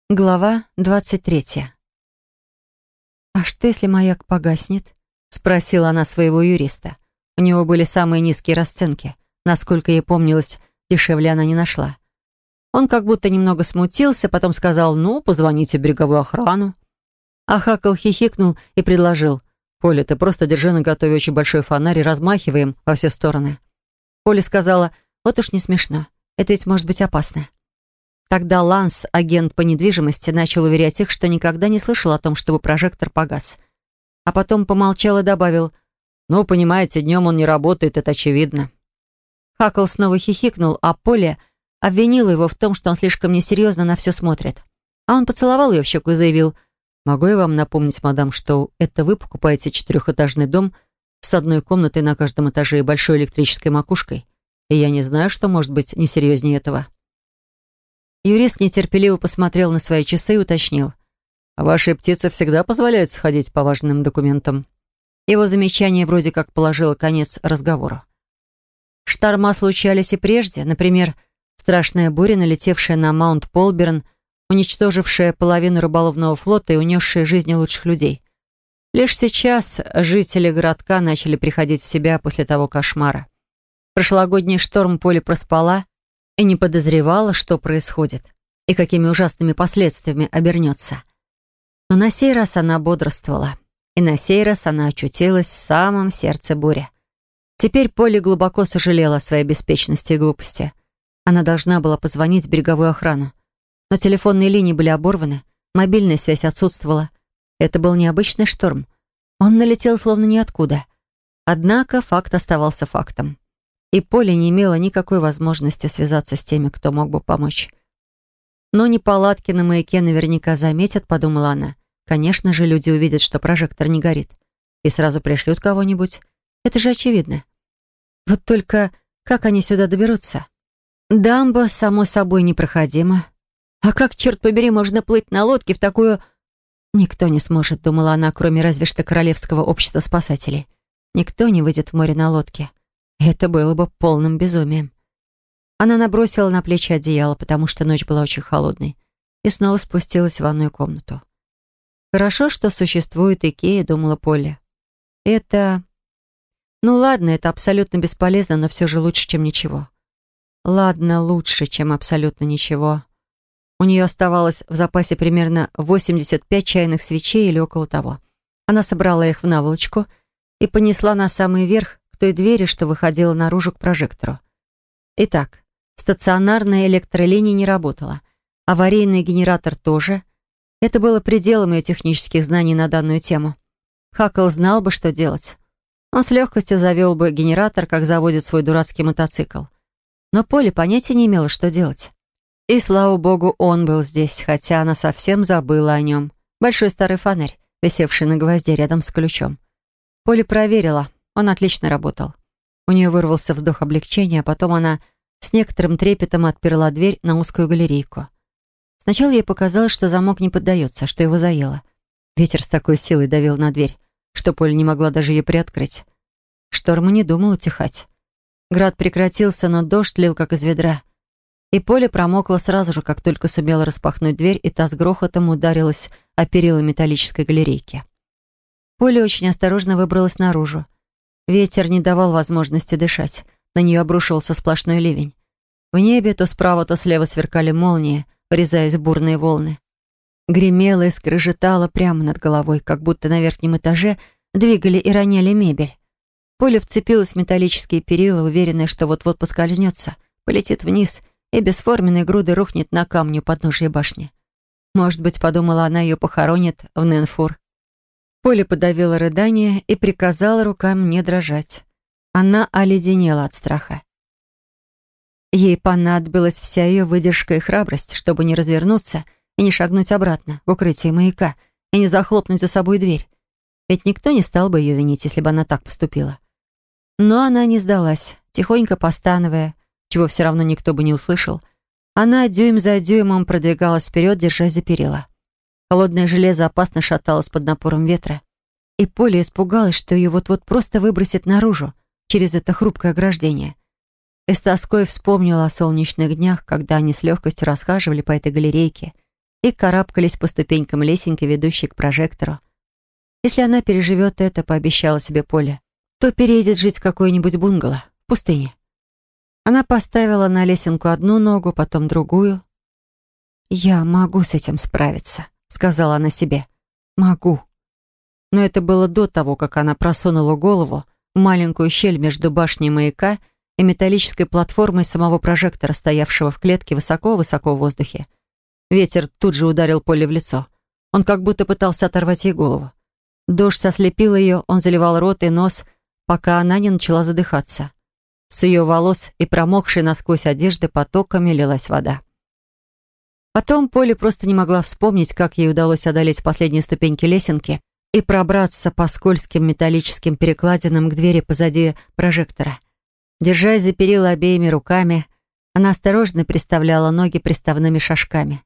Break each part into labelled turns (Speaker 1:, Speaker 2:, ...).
Speaker 1: Глава 23. «А что, если маяк погаснет?» — спросила она своего юриста. У него были самые низкие расценки. Насколько ей помнилось, дешевле она не нашла. Он как будто немного смутился, потом сказал: «Ну, позвоните в береговую охрану». А Хакл хихикнул и предложил: «Поля, ты просто держи наготове очень большой фонарь и размахивай им во все стороны». Поля сказала: «Вот уж не смешно. Это ведь может быть опасно». Тогда Ланс, агент по недвижимости, начал уверять их, что никогда не слышал о том, чтобы прожектор погас. А потом помолчал и добавил: «Ну, понимаете, днем он не работает, это очевидно». Хакл снова хихикнул, а Поля обвинила его в том, что он слишком несерьезно на все смотрит. А он поцеловал ее в щеку и заявил: «Могу я вам напомнить, мадам, что это вы покупаете четырехэтажный дом с одной комнатой на каждом этаже и большой электрической макушкой? И я не знаю, что может быть несерьезнее этого». Юрист нетерпеливо посмотрел на свои часы и уточнил: «А вашей птице всегда позволяет сходить по важным документам?» Его замечание вроде как положило конец разговору. Шторма случались и прежде. Например, страшная буря, налетевшая на Маунт Полберн, уничтожившая половину рыболовного флота и унесшая жизни лучших людей. Лишь сейчас жители городка начали приходить в себя после того кошмара. Прошлогодний шторм Поля проспала и не подозревала, что происходит и какими ужасными последствиями обернется. Но на сей раз она бодрствовала, и на сей раз она очутилась в самом сердце бури. Теперь Поля глубоко сожалела о своей беспечности и глупости. Она должна была позвонить в береговую охрану. Но телефонные линии были оборваны, мобильная связь отсутствовала. Это был необычный шторм. Он налетел словно ниоткуда. Однако факт оставался фактом. И Поля не имела никакой возможности связаться с теми, кто мог бы помочь. «Но неполадки на маяке наверняка заметят», — подумала она. «Конечно же, люди увидят, что прожектор не горит, и сразу пришлют кого-нибудь. Это же очевидно. Вот только как они сюда доберутся? Дамба, само собой, непроходима. А как, черт побери, можно плыть на лодке в такую...» «Никто не сможет», — думала она, кроме разве что Королевского общества спасателей. «Никто не выйдет в море на лодке. Это было бы полным безумием». Она набросила на плечи одеяло, потому что ночь была очень холодной, и снова спустилась в ванную комнату. «Хорошо, что существует Икея», — думала Полли. «Это... Ну ладно, это абсолютно бесполезно, но все же лучше, чем ничего». Ладно, лучше, чем абсолютно ничего. У нее оставалось в запасе примерно 85 чайных свечей или около того. Она собрала их в наволочку и понесла на самый верх к той двери, что выходила наружу к прожектору. Итак, стационарная электролиния не работала. Аварийный генератор тоже. Это было пределом ее технических знаний на данную тему. Хакл знал бы, что делать. Он с легкостью завел бы генератор, как заводит свой дурацкий мотоцикл. Но Поля понятия не имела, что делать. И, слава богу, он был здесь, хотя она совсем забыла о нем. Большой старый фонарь, висевший на гвозде рядом с ключом. Поля проверила, он отлично работал. У нее вырвался вздох облегчения, а потом она с некоторым трепетом отперла дверь на узкую галерейку. Сначала ей показалось, что замок не поддается, что его заело. Ветер с такой силой давил на дверь, что Поля не могла даже ее приоткрыть. Шторм и не думал утихать. Град прекратился, но дождь лил как из ведра. И Поля промокла сразу же, как только сумела распахнуть дверь, и та с грохотом ударилась о перила металлической галерейки. Поля очень осторожно выбралась наружу. Ветер не давал возможности дышать. На нее обрушивался сплошной ливень. В небе то справа, то слева сверкали молнии, врезаясь в бурные волны. Гремело и скрежетало прямо над головой, как будто на верхнем этаже двигали и роняли мебель. Поля вцепилась в металлические перила, уверенная, что вот-вот поскользнется, полетит вниз и бесформенной грудой рухнет на камни у подножия башни. Может быть, подумала она, ее похоронят в Ненфур. Поля подавила рыдание и приказала рукам не дрожать. Она оледенела от страха. Ей понадобилась вся ее выдержка и храбрость, чтобы не развернуться и не шагнуть обратно в укрытие маяка и не захлопнуть за собой дверь. Ведь никто не стал бы ее винить, если бы она так поступила. Но она не сдалась, тихонько постановая, чего все равно никто бы не услышал. Она дюйм за дюймом продвигалась вперед, держась за перила. Холодное железо опасно шаталось под напором ветра. И Поля испугалась, что ее вот-вот просто выбросит наружу, через это хрупкое ограждение. И с тоской вспомнила о солнечных днях, когда они с легкостью расхаживали по этой галерейке и карабкались по ступенькам лесенки, ведущей к прожектору. Если она переживет это, пообещала себе Поля, то переедет жить в какое-нибудь бунгало в пустыне. Она поставила на лесенку одну ногу, потом другую. «Я могу с этим справиться», — сказала она себе. «Могу». Но это было до того, как она просунула голову в маленькую щель между башней маяка и металлической платформой самого прожектора, стоявшего в клетке высоко-высоко в воздухе. Ветер тут же ударил Поле в лицо. Он как будто пытался оторвать ей голову. Дождь ослепил ее, он заливал рот и нос, пока она не начала задыхаться. С ее волос и промокшей насквозь одежды потоками лилась вода. Потом Поле просто не могла вспомнить, как ей удалось одолеть последние ступеньки лесенки и пробраться по скользким металлическим перекладинам к двери позади прожектора. Держась за перила обеими руками, она осторожно приставляла ноги приставными шажками.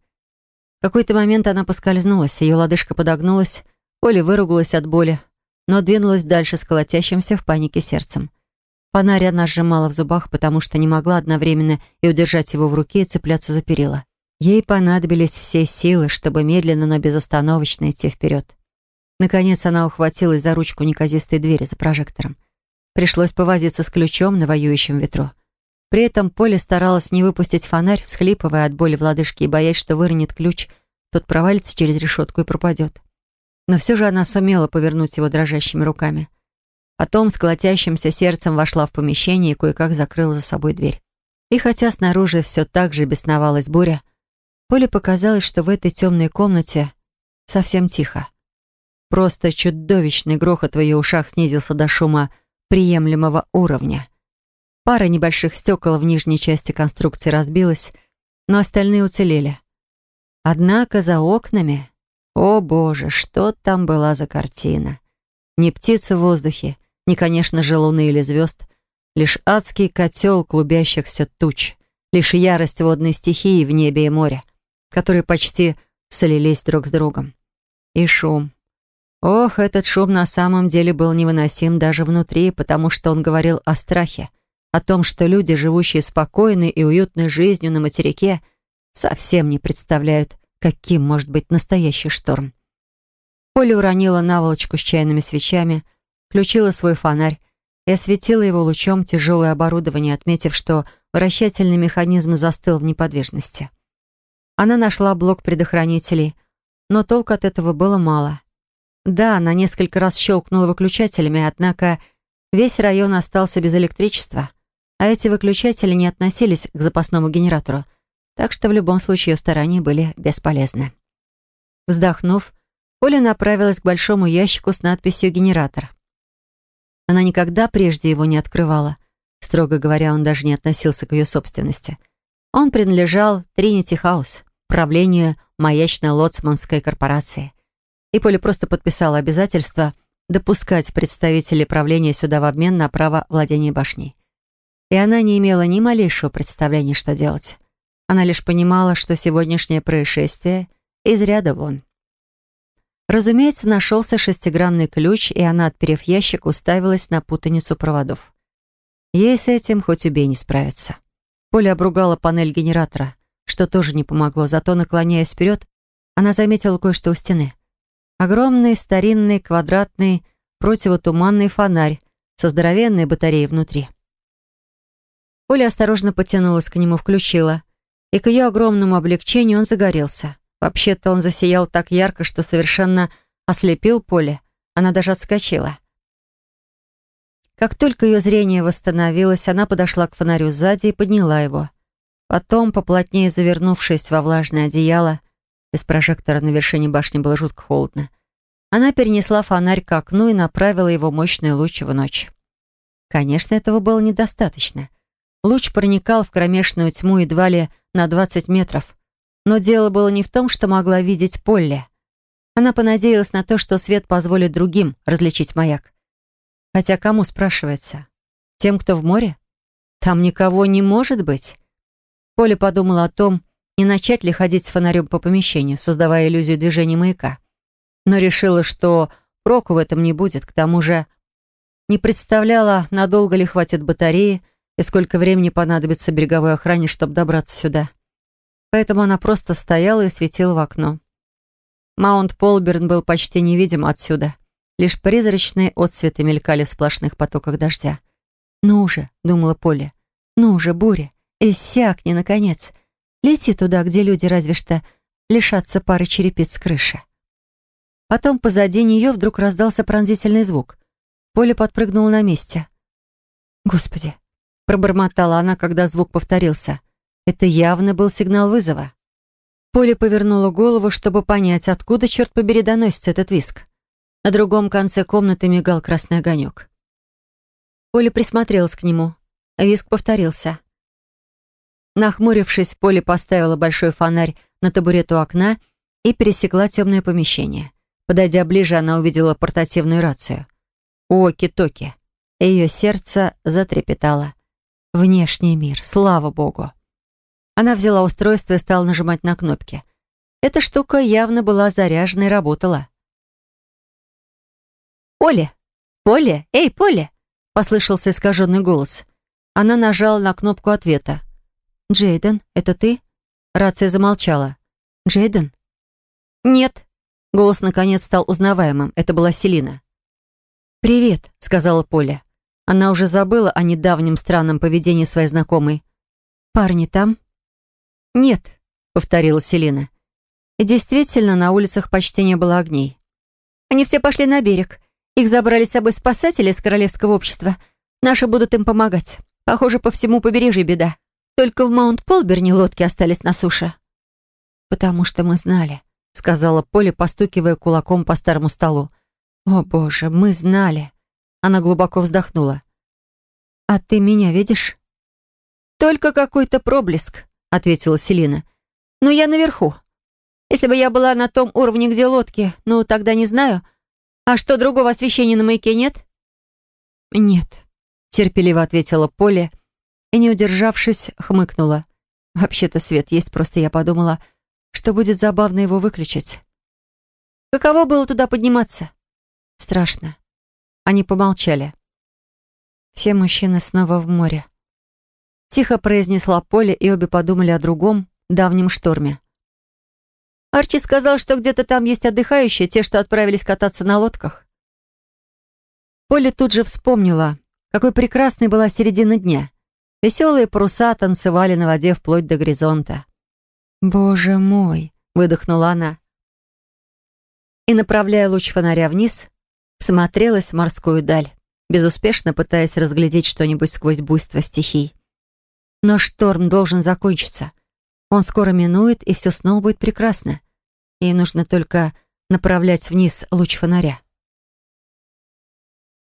Speaker 1: В какой-то момент она поскользнулась, ее лодыжка подогнулась, Поля выругалась от боли, но двинулась дальше с колотящимся в панике сердцем. Фонарь она сжимала в зубах, потому что не могла одновременно и удержать его в руке, и цепляться за перила. Ей понадобились все силы, чтобы медленно, но безостановочно идти вперед. Наконец она ухватилась за ручку неказистой двери за прожектором. Пришлось повозиться с ключом на воюющем ветру. При этом Поля старалась не выпустить фонарь, всхлипывая от боли в лодыжке и боясь, что выронит ключ, тот провалится через решетку и пропадет. Но все же она сумела повернуть его дрожащими руками. Потом с колотящимся сердцем вошла в помещение и кое-как закрыла за собой дверь. И хотя снаружи все так же бесновалась буря, Поле показалось, что в этой темной комнате совсем тихо. Просто чудовищный грохот в ее ушах снизился до шума приемлемого уровня. Пара небольших стекол в нижней части конструкции разбилась, но остальные уцелели. Однако за окнами, о боже, что там была за картина! Ни птицы в воздухе, ни, конечно же, луны или звезд, лишь адский котел клубящихся туч, лишь ярость водной стихии в небе и море, которые почти слились друг с другом. И шум. Ох, этот шум на самом деле был невыносим даже внутри, потому что он говорил о страхе, о том, что люди, живущие спокойной и уютной жизнью на материке, совсем не представляют, каким может быть настоящий шторм. Поля уронила наволочку с чайными свечами, включила свой фонарь и осветила его лучом тяжелое оборудование, отметив, что вращательный механизм застыл в неподвижности. Она нашла блок предохранителей, но толку от этого было мало. Да, она несколько раз щелкнула выключателями, однако весь район остался без электричества, а эти выключатели не относились к запасному генератору, так что в любом случае ее старания были бесполезны. Вздохнув, Поля направилась к большому ящику с надписью «Генератор». Она никогда прежде его не открывала. Строго говоря, он даже не относился к ее собственности. Он принадлежал Trinity House, правлению маячно-лоцманской корпорации. И Поля просто подписала обязательство допускать представителей правления сюда в обмен на право владения башней. И она не имела ни малейшего представления, что делать. Она лишь понимала, что сегодняшнее происшествие из ряда вон. Разумеется, нашелся шестигранный ключ, и она, отперев ящик, уставилась на путаницу проводов. Ей с этим хоть убей не справиться. Поля обругала панель генератора, что тоже не помогло, зато, наклоняясь вперед, она заметила кое-что у стены. Огромный, старинный, квадратный, противотуманный фонарь со здоровенной батареей внутри. Поля осторожно потянулась к нему, включила, и к ее огромному облегчению он загорелся. Вообще-то он засиял так ярко, что совершенно ослепил Поле. Она даже отскочила. Как только ее зрение восстановилось, она подошла к фонарю сзади и подняла его. Потом, поплотнее завернувшись во влажное одеяло, без прожектора на вершине башни было жутко холодно, она перенесла фонарь к окну и направила его мощный луч в ночь. Конечно, этого было недостаточно. Луч проникал в кромешную тьму едва ли на 20 метров. Но дело было не в том, что могла видеть Полли. Она понадеялась на то, что свет позволит другим различить маяк. Хотя кому, спрашивается? Тем, кто в море? Там никого не может быть. Поля подумала о том, не начать ли ходить с фонарем по помещению, создавая иллюзию движения маяка. Но решила, что проку в этом не будет. К тому же не представляла, надолго ли хватит батареи и сколько времени понадобится береговой охране, чтобы добраться сюда. поэтому она просто стояла и светила в окно. Маунт Полберн был почти невидим отсюда. Лишь призрачные отсветы мелькали в сплошных потоках дождя. «Ну же», — думала Полли, — «ну же, буря, иссякни, наконец. Лети туда, где люди разве что лишатся пары черепиц с крыши». Потом позади нее вдруг раздался пронзительный звук. Полли подпрыгнула на месте. «Господи!» — пробормотала она, когда звук повторился. Это явно был сигнал вызова. Полли повернула голову, чтобы понять, откуда, черт побери, доносится этот визг. На другом конце комнаты мигал красный огонек. Полли присмотрелась к нему. Визг повторился. Нахмурившись, Полли поставила большой фонарь на табурет у окна и пересекла темное помещение. Подойдя ближе, она увидела портативную рацию. Уоки-токи. Ее сердце затрепетало. Внешний мир, слава богу. Она взяла устройство и стала нажимать на кнопки. Эта штука явно была заряжена и работала. «Полли! Полли! Эй, Полли!» — послышался искаженный голос. Она нажала на кнопку ответа. «Джейден, это ты?» Рация замолчала. «Джейден?» «Нет». Голос наконец стал узнаваемым. Это была Селина. «Привет», — сказала Полли. Она уже забыла о недавнем странном поведении своей знакомой. «Парни там?» «Нет», — повторила Селина. И действительно, на улицах почти не было огней. «Они все пошли на берег. Их забрали с собой спасатели из Королевского общества. Наши будут им помогать. Похоже, по всему побережью беда. Только в Маунт-Полберне лодки остались на суше». «Потому что мы знали», — сказала Полли, постукивая кулаком по старому столу. «О, Боже, мы знали». Она глубоко вздохнула. «А ты меня видишь?» «Только какой-то проблеск», — ответила Селина. «Но я наверху. Если бы я была на том уровне, где лодки, ну, тогда не знаю. А что, другого освещения на маяке нет?» «Нет», — терпеливо ответила Полли и, не удержавшись, хмыкнула. «Вообще-то свет есть, просто я подумала, что будет забавно его выключить». «Каково было туда подниматься?» «Страшно». Они помолчали. «Все мужчины снова в море», — тихо произнесла Полли, и обе подумали о другом, давнем шторме. «Арчи сказал, что где-то там есть отдыхающие, те, что отправились кататься на лодках». Полли тут же вспомнила, какой прекрасной была середина дня. Веселые паруса танцевали на воде вплоть до горизонта. «Боже мой!» — выдохнула она. И, направляя луч фонаря вниз, всмотрелась в морскую даль, безуспешно пытаясь разглядеть что-нибудь сквозь буйство стихий. Но шторм должен закончиться. Он скоро минует, и все снова будет прекрасно. Ей нужно только направлять вниз луч фонаря.